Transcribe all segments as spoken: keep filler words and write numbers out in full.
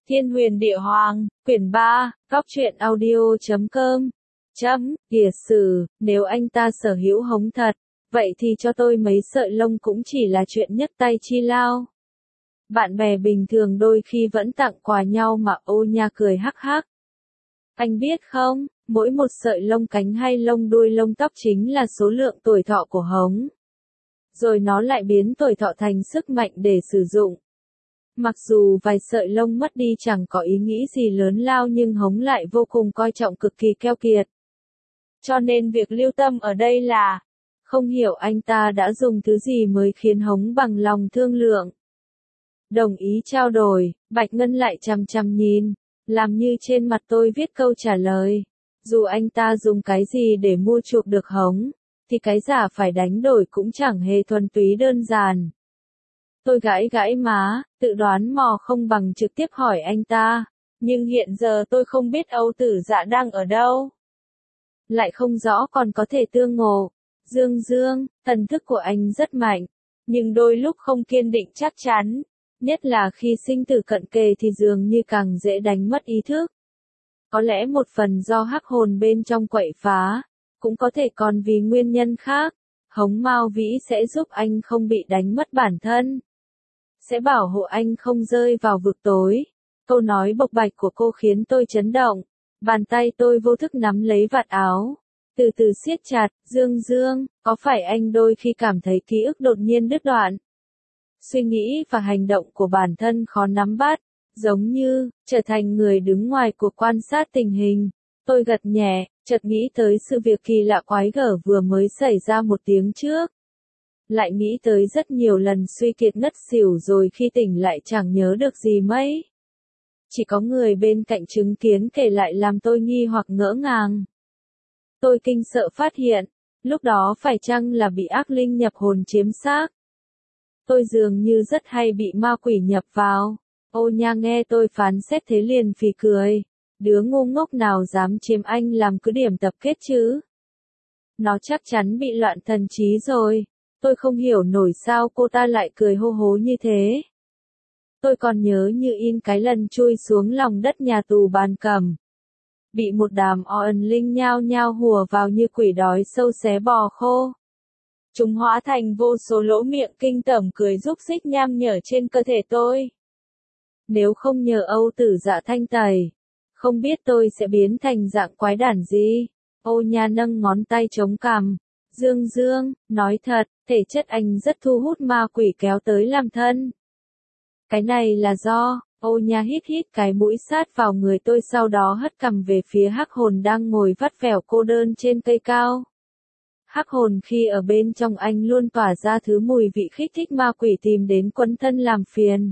Thiên huyền địa hoàng, quyển ba, góc truyện audio chấm com. Chấm, kìa sử, nếu anh ta sở hữu hống thật, vậy thì cho tôi mấy sợi lông cũng chỉ là chuyện nhất tay chi lao. Bạn bè bình thường đôi khi vẫn tặng quà nhau mà. Ô Nha cười hắc hắc. Anh biết không, mỗi một sợi lông cánh hay lông đuôi lông tóc chính là số lượng tuổi thọ của hống. Rồi nó lại biến tuổi thọ thành sức mạnh để sử dụng. Mặc dù vài sợi lông mất đi chẳng có ý nghĩ gì lớn lao nhưng hống lại vô cùng coi trọng, cực kỳ keo kiệt. Cho nên việc lưu tâm ở đây là, không hiểu anh ta đã dùng thứ gì mới khiến hống bằng lòng thương lượng. Đồng ý trao đổi, Bạch Ngân lại chằm chằm nhìn, làm như trên mặt tôi viết câu trả lời. Dù anh ta dùng cái gì để mua chuộc được hống, thì cái giả phải đánh đổi cũng chẳng hề thuần túy đơn giản. Tôi gãi gãi má, tự đoán mò không bằng trực tiếp hỏi anh ta, nhưng hiện giờ tôi không biết Âu Tử Dạ đang ở đâu. Lại không rõ còn có thể tương ngộ. Dương Dương, thần thức của anh rất mạnh, nhưng đôi lúc không kiên định chắc chắn, nhất là khi sinh tử cận kề thì dường như càng dễ đánh mất ý thức. Có lẽ một phần do hắc hồn bên trong quậy phá, cũng có thể còn vì nguyên nhân khác. Hống Mao Vĩ sẽ giúp anh không bị đánh mất bản thân, sẽ bảo hộ anh không rơi vào vực tối. Câu nói bộc bạch của cô khiến tôi chấn động. Bàn tay tôi vô thức nắm lấy vạt áo, từ từ siết chặt. Dương Dương, có phải anh đôi khi cảm thấy ký ức đột nhiên đứt đoạn? Suy nghĩ và hành động của bản thân khó nắm bắt, giống như trở thành người đứng ngoài cuộc quan sát tình hình. Tôi gật nhẹ, chợt nghĩ tới sự việc kỳ lạ quái gở vừa mới xảy ra một tiếng trước. Lại nghĩ tới rất nhiều lần suy kiệt ngất xỉu rồi khi tỉnh lại chẳng nhớ được gì mấy. Chỉ có người bên cạnh chứng kiến kể lại làm tôi nghi hoặc ngỡ ngàng. Tôi kinh sợ phát hiện, lúc đó phải chăng là bị ác linh nhập hồn chiếm xác? Tôi dường như rất hay bị ma quỷ nhập vào. Ô Nha nghe tôi phán xét thế liền phì cười. Đứa ngu ngốc nào dám chiếm anh làm cứ điểm tập kết chứ? Nó chắc chắn bị loạn thần trí rồi. Tôi không hiểu nổi sao cô ta lại cười hô hố như thế. Tôi còn nhớ như in cái lần chui xuống lòng đất nhà tù Bàn Cẩm. Bị một đám oan linh nhao nhao hùa vào như quỷ đói sâu xé bò khô. Chúng hóa thành vô số lỗ miệng kinh tởm cười rúc rích nham nhở trên cơ thể tôi. Nếu không nhờ Âu Tử Dạ thanh tẩy, không biết tôi sẽ biến thành dạng quái đản gì. Ô Nha nâng ngón tay chống cằm. Dương Dương, nói thật, thể chất anh rất thu hút ma quỷ kéo tới làm thân. Cái này là do, Ô Nha hít hít cái mũi sát vào người tôi, sau đó hất cằm về phía hắc hồn đang ngồi vắt vẻo cô đơn trên cây cao. Hắc hồn khi ở bên trong anh luôn tỏa ra thứ mùi vị kích thích ma quỷ tìm đến quấn thân làm phiền.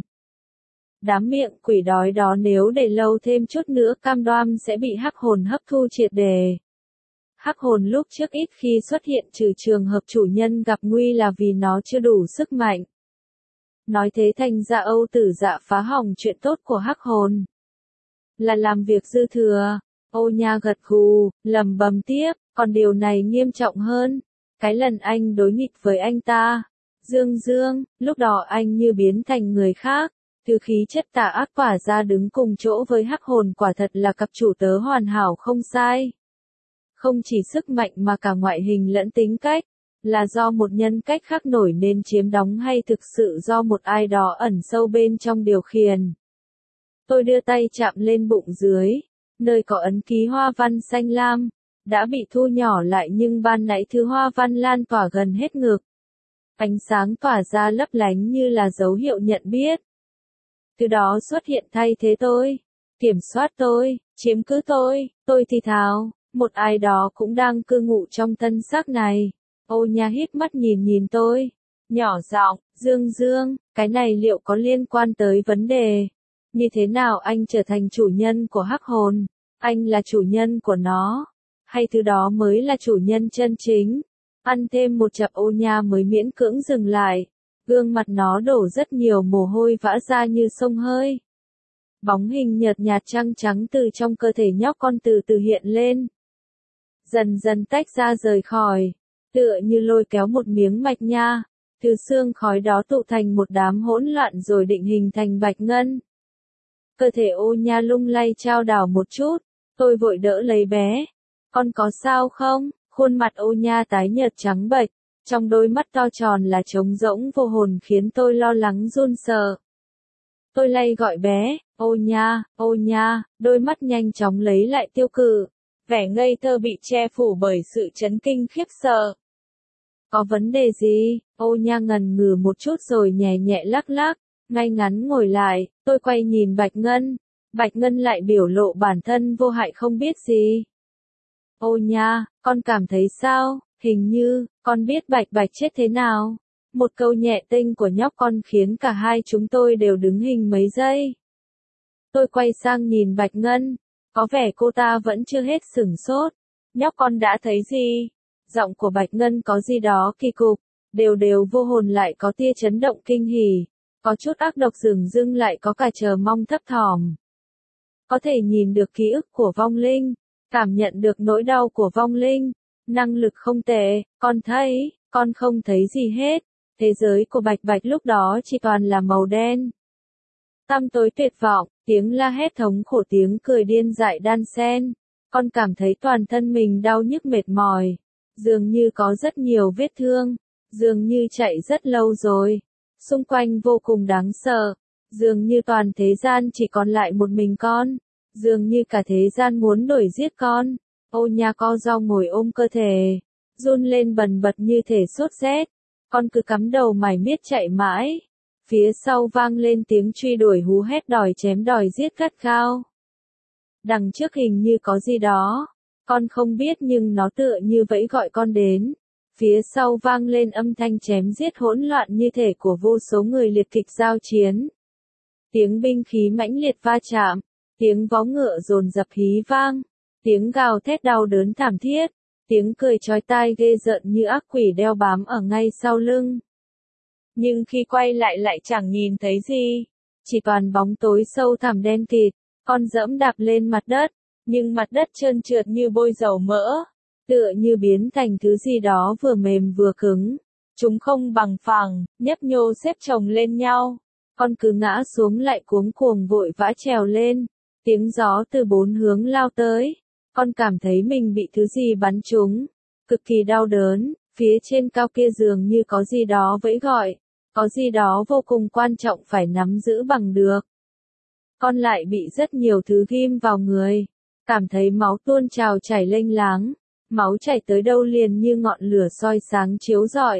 Đám miệng quỷ đói đó nếu để lâu thêm chút nữa cam đoan sẽ bị hắc hồn hấp thu triệt để. Hắc hồn lúc trước ít khi xuất hiện trừ trường hợp chủ nhân gặp nguy là vì nó chưa đủ sức mạnh. Nói thế thành ra Âu Tử Dạ phá hỏng chuyện tốt của hắc hồn. Là làm việc dư thừa. Ô Nha gật gù, lẩm bẩm tiếp, còn điều này nghiêm trọng hơn. Cái lần anh đối nghịch với anh ta. Dương Dương, lúc đó anh như biến thành người khác. Thứ khí chất tà ác tỏa ra đứng cùng chỗ với hắc hồn quả thật là cặp chủ tớ hoàn hảo không sai. Không chỉ sức mạnh mà cả ngoại hình lẫn tính cách, là do một nhân cách khác nổi nên chiếm đóng hay thực sự do một ai đó ẩn sâu bên trong điều khiển. Tôi đưa tay chạm lên bụng dưới, nơi có ấn ký hoa văn xanh lam, đã bị thu nhỏ lại nhưng ban nãy thứ hoa văn lan tỏa gần hết ngực. Ánh sáng tỏa ra lấp lánh như là dấu hiệu nhận biết. Từ đó xuất hiện thay thế tôi, kiểm soát tôi, chiếm cứ tôi, tôi thì thào. Một ai đó cũng đang cư ngụ trong thân xác này. Ô Nha híp mắt nhìn nhìn tôi, nhỏ giọng, Dương Dương, cái này liệu có liên quan tới vấn đề? Như thế nào anh trở thành chủ nhân của hắc hồn? Anh là chủ nhân của nó? Hay thứ đó mới là chủ nhân chân chính? Ăn thêm một chập Ô Nha mới miễn cưỡng dừng lại. Gương mặt nó đổ rất nhiều mồ hôi vã ra như sông hơi. Bóng hình nhợt nhạt trắng trắng từ trong cơ thể nhóc con từ từ hiện lên. Dần dần tách ra rời khỏi, tựa như lôi kéo một miếng mạch nha, từ xương khói đó tụ thành một đám hỗn loạn rồi định hình thành Bạch Ngân. Cơ thể ô nha lung lay chao đảo một chút, tôi vội đỡ lấy bé. Con có sao không? Khuôn mặt ô nha tái nhợt trắng bệch, trong đôi mắt to tròn là trống rỗng vô hồn khiến tôi lo lắng run sợ. Tôi lay gọi bé, ô nha, ô nha, đôi mắt nhanh chóng lấy lại tiêu cự. Vẻ ngây thơ bị che phủ bởi sự chấn kinh khiếp sợ. Có vấn đề gì? Ô nha ngần ngừ một chút rồi nhẹ nhẹ lắc lắc, ngay ngắn ngồi lại, tôi quay nhìn Bạch Ngân. Bạch Ngân lại biểu lộ bản thân vô hại không biết gì. Ô nha, con cảm thấy sao? Hình như, con biết Bạch Bạch chết thế nào? Một câu nhẹ tênh của nhóc con khiến cả hai chúng tôi đều đứng hình mấy giây. Tôi quay sang nhìn Bạch Ngân, có vẻ cô ta vẫn chưa hết sửng sốt. Nhóc con đã thấy gì? Giọng của Bạch Ngân có gì đó kỳ cục, đều đều vô hồn lại có tia chấn động kinh hỉ, có chút ác độc dửng dưng lại có cả chờ mong thấp thỏm. Có thể nhìn được ký ức của vong linh, cảm nhận được nỗi đau của vong linh, năng lực không tệ, con thấy, con không thấy gì hết. Thế giới của Bạch Bạch lúc đó chỉ toàn là màu đen. Tăm tối tuyệt vọng, tiếng la hét thống khổ, tiếng cười điên dại đan xen. Con cảm thấy toàn thân mình đau nhức mệt mỏi, dường như có rất nhiều vết thương, dường như chạy rất lâu rồi. Xung quanh vô cùng đáng sợ, dường như toàn thế gian chỉ còn lại một mình con, dường như cả thế gian muốn đuổi giết con. Ô nha co ro ngồi ôm cơ thể, run lên bần bật như thể sốt rét. Con cứ cắm đầu mải miết chạy mãi. Phía sau vang lên tiếng truy đuổi hú hét đòi chém đòi giết gắt gao. Đằng trước hình như có gì đó. Con không biết nhưng nó tựa như vẫy gọi con đến. Phía sau vang lên âm thanh chém giết hỗn loạn như thể của vô số người liệt kịch giao chiến. Tiếng binh khí mãnh liệt va chạm. Tiếng vó ngựa dồn dập hí vang. Tiếng gào thét đau đớn thảm thiết. Tiếng cười chói tai ghê rợn như ác quỷ đeo bám ở ngay sau lưng. Nhưng khi quay lại lại chẳng nhìn thấy gì. Chỉ toàn bóng tối sâu thẳm đen kịt. Con dẫm đạp lên mặt đất. Nhưng mặt đất trơn trượt như bôi dầu mỡ. Tựa như biến thành thứ gì đó vừa mềm vừa cứng. Chúng không bằng phẳng, nhấp nhô xếp chồng lên nhau. Con cứ ngã xuống lại cuống cuồng vội vã trèo lên. Tiếng gió từ bốn hướng lao tới. Con cảm thấy mình bị thứ gì bắn trúng. Cực kỳ đau đớn, phía trên cao kia dường như có gì đó vẫy gọi. Có gì đó vô cùng quan trọng phải nắm giữ bằng được. Con lại bị rất nhiều thứ ghim vào người. Cảm thấy máu tuôn trào chảy lênh láng. Máu chảy tới đâu liền như ngọn lửa soi sáng chiếu rọi.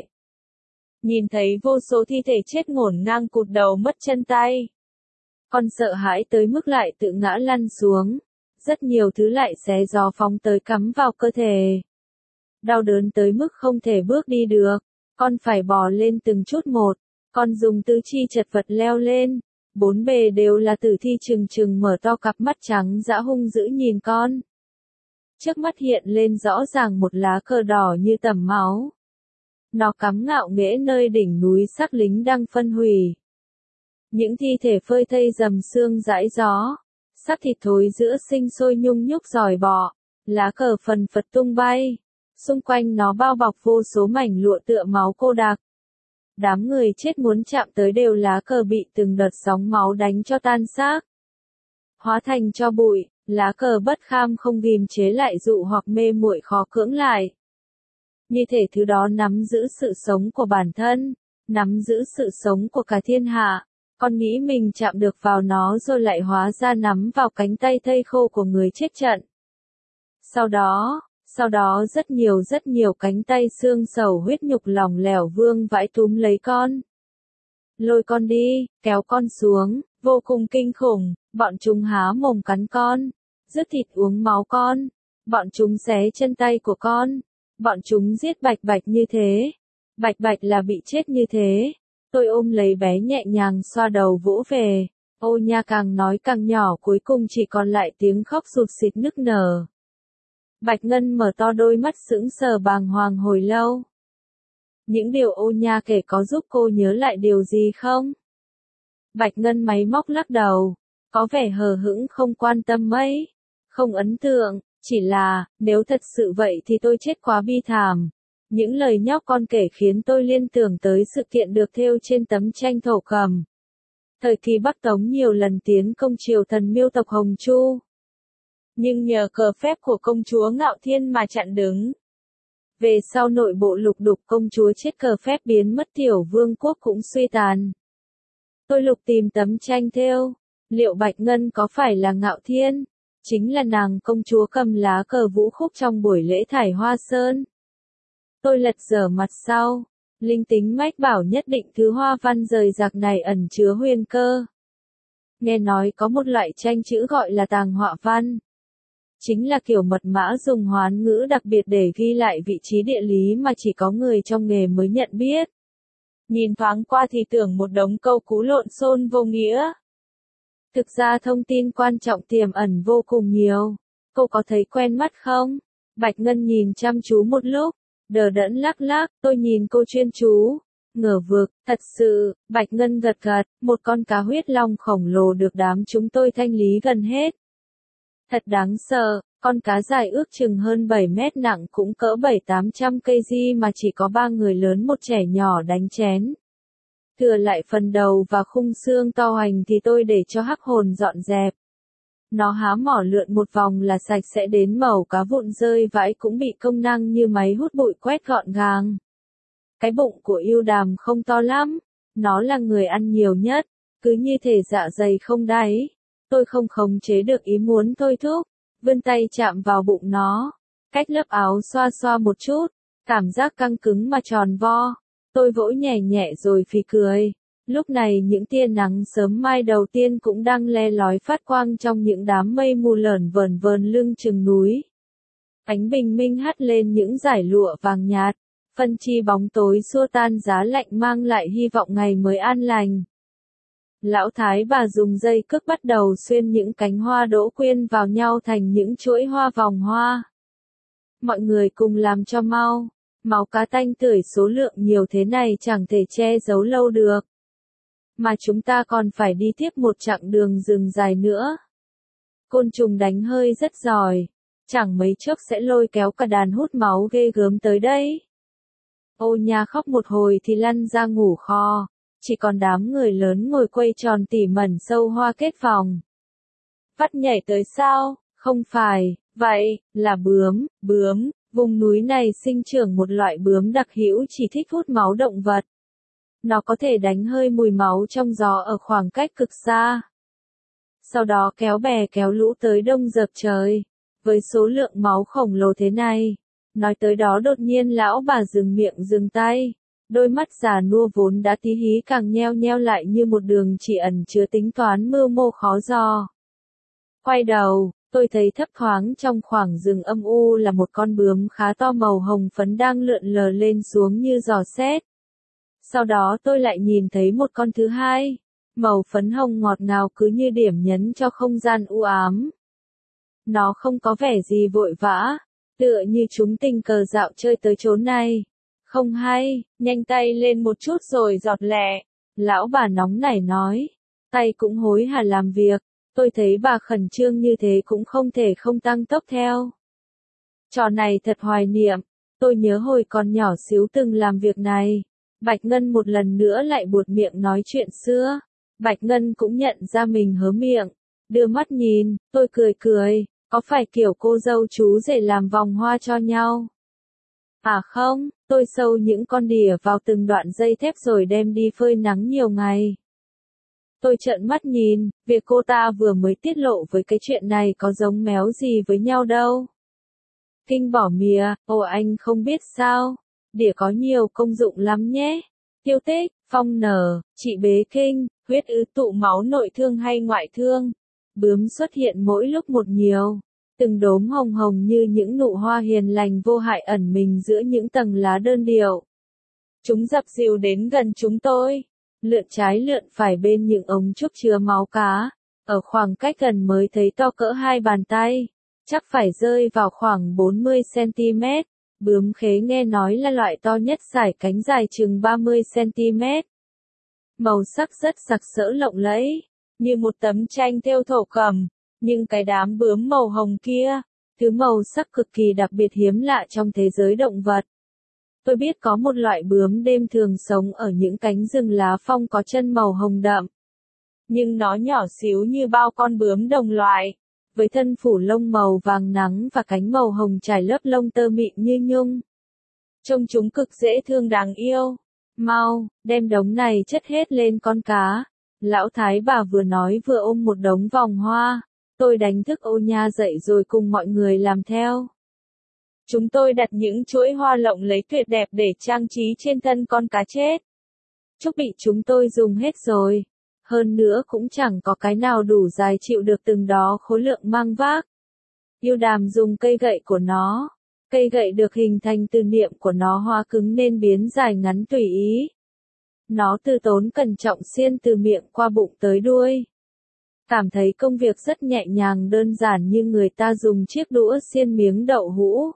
Nhìn thấy vô số thi thể chết ngổn ngang cụt đầu mất chân tay. Con sợ hãi tới mức lại tự ngã lăn xuống. Rất nhiều thứ lại xé gió phóng tới cắm vào cơ thể. Đau đớn tới mức không thể bước đi được. Con phải bò lên từng chút một. Con dùng tứ chi chật vật leo lên. Bốn bề đều là tử thi trừng trừng mở to cặp mắt trắng dã hung dữ nhìn con. Trước mắt hiện lên rõ ràng một lá cờ đỏ như tẩm máu. Nó cắm ngạo nghễ nơi đỉnh núi xác lính đang phân hủy. Những thi thể phơi thây dầm xương dãi gió. Xác thịt thối giữa sinh sôi nhung nhúc giỏi bọ. Lá cờ phần phật tung bay. Xung quanh nó bao bọc vô số mảnh lụa tựa máu cô đặc. Đám người chết muốn chạm tới đều lá cờ bị từng đợt sóng máu đánh cho tan xác. Hóa thành cho bụi, lá cờ bất kham không ghim chế lại dụ hoặc mê muội khó cưỡng lại. Như thể thứ đó nắm giữ sự sống của bản thân, nắm giữ sự sống của cả thiên hạ. Con nghĩ mình chạm được vào nó rồi lại hóa ra nắm vào cánh tay thây khô của người chết trận. Sau đó, sau đó rất nhiều rất nhiều cánh tay xương sầu huyết nhục lỏng lẻo vương vãi túm lấy con. Lôi con đi, kéo con xuống, vô cùng kinh khủng, bọn chúng há mồm cắn con, rứt thịt uống máu con, bọn chúng xé chân tay của con, bọn chúng giết Bạch Bạch như thế. Bạch Bạch là bị chết như thế. Tôi ôm lấy bé nhẹ nhàng xoa đầu vỗ về. Ô nha càng nói càng nhỏ, cuối cùng chỉ còn lại tiếng khóc sụt sịt nức nở. Bạch Ngân mở to đôi mắt sững sờ bàng hoàng hồi lâu. Những điều ô nha kể có giúp cô nhớ lại điều gì không? Bạch Ngân máy móc lắc đầu, có vẻ hờ hững không quan tâm mấy, không ấn tượng, chỉ là, nếu thật sự vậy thì tôi chết quá bi thảm. Những lời nhóc con kể khiến tôi liên tưởng tới sự kiện được thêu trên tấm tranh thổ cầm. Thời kỳ Bắc Tống nhiều lần tiến công triều thần miêu tộc Hồng Chu. Nhưng nhờ cờ phép của công chúa Ngạo Thiên mà chặn đứng. Về sau nội bộ lục đục công chúa chết cờ phép biến mất tiểu vương quốc cũng suy tàn. Tôi lục tìm tấm tranh thêu, liệu Bạch Ngân có phải là Ngạo Thiên? Chính là nàng công chúa cầm lá cờ vũ khúc trong buổi lễ thải hoa sơn. Tôi lật dở mặt sau, linh tính mách bảo nhất định thứ hoa văn rời rạc này ẩn chứa huyền cơ. Nghe nói có một loại tranh chữ gọi là tàng họa văn. Chính là kiểu mật mã dùng hoán ngữ đặc biệt để ghi lại vị trí địa lý mà chỉ có người trong nghề mới nhận biết. Nhìn thoáng qua thì tưởng một đống câu cú lộn xộn vô nghĩa. Thực ra thông tin quan trọng tiềm ẩn vô cùng nhiều. Cô có thấy quen mắt không? Bạch Ngân nhìn chăm chú một lúc, đờ đẫn lắc lắc, tôi nhìn cô chuyên chú. Ngờ vực, thật sự, Bạch Ngân gật gật, một con cá huyết long khổng lồ được đám chúng tôi thanh lý gần hết. Thật đáng sợ, con cá dài ước chừng hơn bảy mét nặng cũng cỡ bảy tám trăm cây mà chỉ có ba người lớn một trẻ nhỏ đánh chén. Thừa lại phần đầu và khung xương to hoành thì tôi để cho hắc hồn dọn dẹp. Nó há mỏ lượn một vòng là sạch sẽ đến mẩu cá vụn rơi vãi cũng bị công năng như máy hút bụi quét gọn gàng. Cái bụng của yêu đàm không to lắm, nó là người ăn nhiều nhất, cứ như thể dạ dày không đáy. Tôi không khống chế được ý muốn thôi thúc, vươn tay chạm vào bụng nó, cách lớp áo xoa xoa một chút, cảm giác căng cứng mà tròn vo. Tôi vỗ nhẹ nhẹ rồi phì cười. Lúc này những tia nắng sớm mai đầu tiên cũng đang le lói phát quang trong những đám mây mù lởn vởn vờn lưng chừng núi. Ánh bình minh hắt lên những dải lụa vàng nhạt, phân chi bóng tối xua tan giá lạnh mang lại hy vọng ngày mới an lành. Lão thái bà dùng dây cước bắt đầu xuyên những cánh hoa đỗ quyên vào nhau thành những chuỗi hoa vòng hoa. Mọi người cùng làm cho mau, máu cá tanh tưởi số lượng nhiều thế này chẳng thể che giấu lâu được. Mà chúng ta còn phải đi tiếp một chặng đường rừng dài nữa. Côn trùng đánh hơi rất giỏi, chẳng mấy chốc sẽ lôi kéo cả đàn hút máu ghê gớm tới đây. Ô nha khóc một hồi thì lăn ra ngủ kho, chỉ còn đám người lớn ngồi quây tròn tỉ mẩn sâu hoa kết vòng. Vắt nhảy tới sao? Không phải, vậy, là bướm, bướm, vùng núi này sinh trưởng một loại bướm đặc hữu chỉ thích hút máu động vật. Nó có thể đánh hơi mùi máu trong gió ở khoảng cách cực xa. Sau đó kéo bè kéo lũ tới đông dập trời. Với số lượng máu khổng lồ thế này, nói tới đó đột nhiên lão bà dừng miệng dừng tay. Đôi mắt già nua vốn đã tí hí càng nheo nheo lại như một đường chỉ ẩn chứa tính toán mưu mô khó dò. Quay đầu, tôi thấy thấp thoáng trong khoảng rừng âm u là một con bướm khá to màu hồng phấn đang lượn lờ lên xuống như giò xét. Sau đó tôi lại nhìn thấy một con thứ hai, màu phấn hồng ngọt ngào cứ như điểm nhấn cho không gian u ám. Nó không có vẻ gì vội vã, tựa như chúng tình cờ dạo chơi tới chốn này. Không hay, nhanh tay lên một chút rồi giọt lẹ. Lão bà nóng nảy nói, tay cũng hối hả làm việc. Tôi thấy bà khẩn trương như thế cũng không thể không tăng tốc theo. Trò này thật hoài niệm, tôi nhớ hồi còn nhỏ xíu từng làm việc này. Bạch Ngân một lần nữa lại buột miệng nói chuyện xưa. Bạch Ngân cũng nhận ra mình hớ miệng, đưa mắt nhìn, tôi cười cười, có phải kiểu cô dâu chú rể làm vòng hoa cho nhau? À không, tôi sâu những con đỉa vào từng đoạn dây thép rồi đem đi phơi nắng nhiều ngày. Tôi trợn mắt nhìn, việc cô ta vừa mới tiết lộ với cái chuyện này có giống méo gì với nhau đâu. Kinh bỏ mìa, ồ anh không biết sao, đỉa có nhiều công dụng lắm nhé. Tiêu tích, phong nở, trị bế kinh, huyết ứ tụ máu nội thương hay ngoại thương. Bướm xuất hiện mỗi lúc một nhiều. Từng đốm hồng hồng như những nụ hoa hiền lành vô hại ẩn mình giữa những tầng lá đơn điệu. Chúng dập dìu đến gần chúng tôi. Lượn trái lượn phải bên những ống trúc chứa máu cá. Ở khoảng cách gần mới thấy to cỡ hai bàn tay. Chắc phải rơi vào khoảng bốn mươi xăng-ti-mét. Bướm khế nghe nói là loại to nhất sải cánh dài chừng ba mươi xăng-ti-mét. Màu sắc rất sặc sỡ lộng lẫy, như một tấm tranh thêu thổ cẩm. Nhưng cái đám bướm màu hồng kia, thứ màu sắc cực kỳ đặc biệt hiếm lạ trong thế giới động vật. Tôi biết có một loại bướm đêm thường sống ở những cánh rừng lá phong có chân màu hồng đậm. nhưng nó nhỏ xíu như bao con bướm đồng loại, với thân phủ lông màu vàng nắng và cánh màu hồng trải lớp lông tơ mịn như nhung. Trông chúng cực dễ thương đáng yêu. Mau, đem đống này chất hết lên con cá. Lão thái bà vừa nói vừa ôm một đống vòng hoa. Tôi đánh thức Ô Nha dậy rồi cùng mọi người làm theo. Chúng tôi đặt những chuỗi hoa lộng lấy tuyệt đẹp để trang trí trên thân con cá chết. Chúc bị chúng tôi dùng hết rồi. Hơn nữa cũng chẳng có cái nào đủ dài chịu được từng đó khối lượng mang vác. Yêu Đàm dùng cây gậy của nó. Cây gậy được hình thành từ niệm của nó hóa cứng nên biến dài ngắn tùy ý. Nó từ tốn cẩn trọng xiên từ miệng qua bụng tới đuôi. Cảm thấy công việc rất nhẹ nhàng đơn giản như người ta dùng chiếc đũa xiên miếng đậu hũ.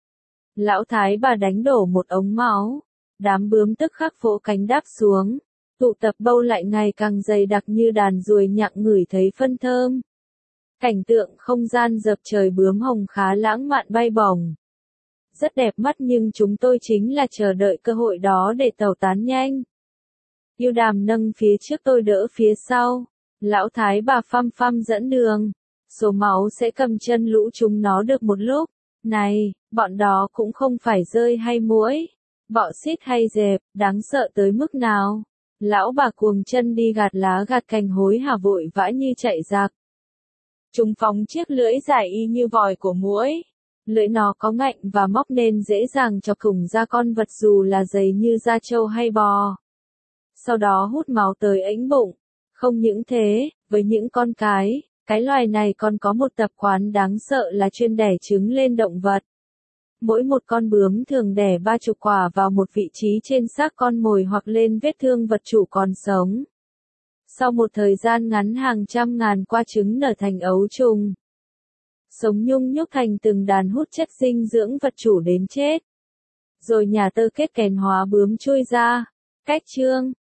Lão thái bà đánh đổ một ống máu. Đám bướm tức khắc vỗ cánh đáp xuống. Tụ tập bâu lại ngày càng dày đặc như đàn ruồi nhặng ngửi thấy phân thơm. Cảnh tượng không gian dập trời bướm hồng khá lãng mạn bay bổng. Rất đẹp mắt nhưng chúng tôi chính là chờ đợi cơ hội đó để tẩu tán nhanh. Yêu Đàm nâng phía trước tôi đỡ phía sau. Lão thái bà phăm phăm dẫn đường. Số máu sẽ cầm chân lũ chúng nó được một lúc. Này, bọn đó cũng không phải rơi hay muỗi. Bọ xít hay dẹp, đáng sợ tới mức nào. Lão bà cuồng chân đi gạt lá gạt cành hối hả vội vã như chạy giặc. Chúng phóng chiếc lưỡi dài y như vòi của muỗi. Lưỡi nó có ngạnh và móc nên dễ dàng chọc thủng ra con vật dù là dày như da trâu hay bò. Sau đó hút máu tới ếnh bụng. Không những thế, với những con cái, cái loài này còn có một tập quán đáng sợ là chuyên đẻ trứng lên động vật. Mỗi một con bướm thường đẻ ba chục quả vào một vị trí trên xác con mồi hoặc lên vết thương vật chủ còn sống. Sau một thời gian ngắn hàng trăm ngàn quả trứng nở thành ấu trùng. Sống nhung nhúc thành từng đàn hút chất dinh dưỡng vật chủ đến chết. Rồi nhà tơ kết kèn hóa bướm chui ra. Cách chương